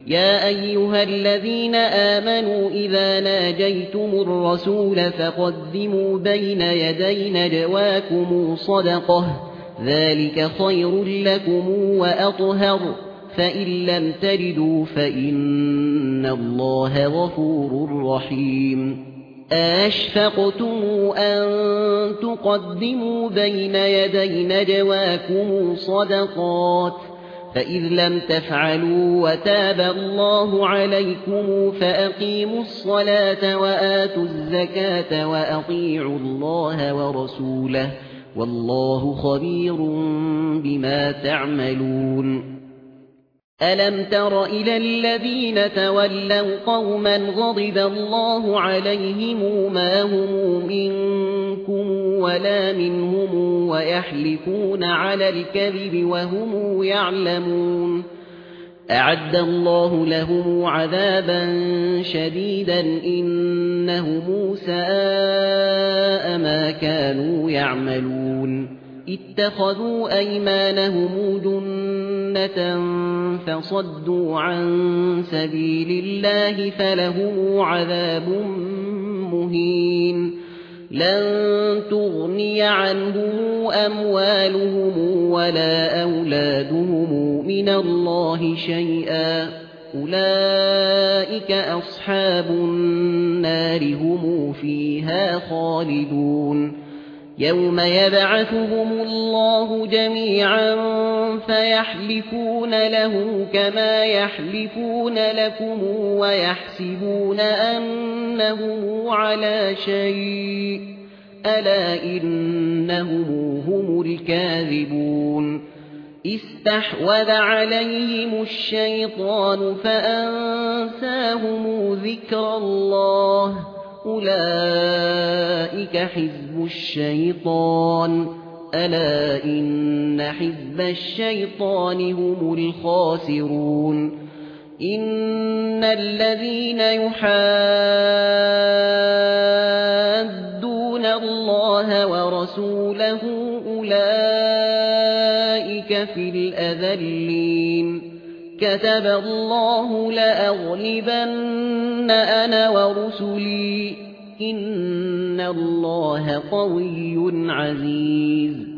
يا أيها الذين آمنوا إذا ناجيتم الرسول فقدموا بين يدي نجواكم صدقة ذلك خير لكم وأطهر فإن لم تجدوا فإن الله غفور رحيم أشفقتم أن تقدموا بين يدي نجواكم صدقات فإذ لم تفعلوا وتاب الله عليكم فأقيموا الصلاة وآتوا الزكاة وأطيعوا الله ورسوله والله خبير بما تعملون ألم تر إلى الذين تولوا قوما غضب الله عليهم ما هم منكم ولا منهم ويحلفون على الكذب وهم يعلمون أعد الله لهم عذابا شديدا إنهم ساء ما كانوا يعملون اتخذوا أيمانهم جنة فصدوا عن سبيل الله فلهم عذاب مهين لن تغني عنهم أموالهم ولا أولادهم من الله شيئا أولئك أصحاب النار هم فيها خالدون يوم يبعثهم الله جميعا فيحلفون له كما يحلفون لكم ويحسبون أنهم على شيء ألا إنهم هم الكاذبون استحوذ عليهم الشيطان فأنساهم ذكر الله أولئك حزب الشيطان ألا إن حزب الشيطان هم الخاسرون إن الذين يحادون الله ورسوله أولئك في الأذلين كتب الله لأغلبن أنا ورسلي إن الله قوي عزيز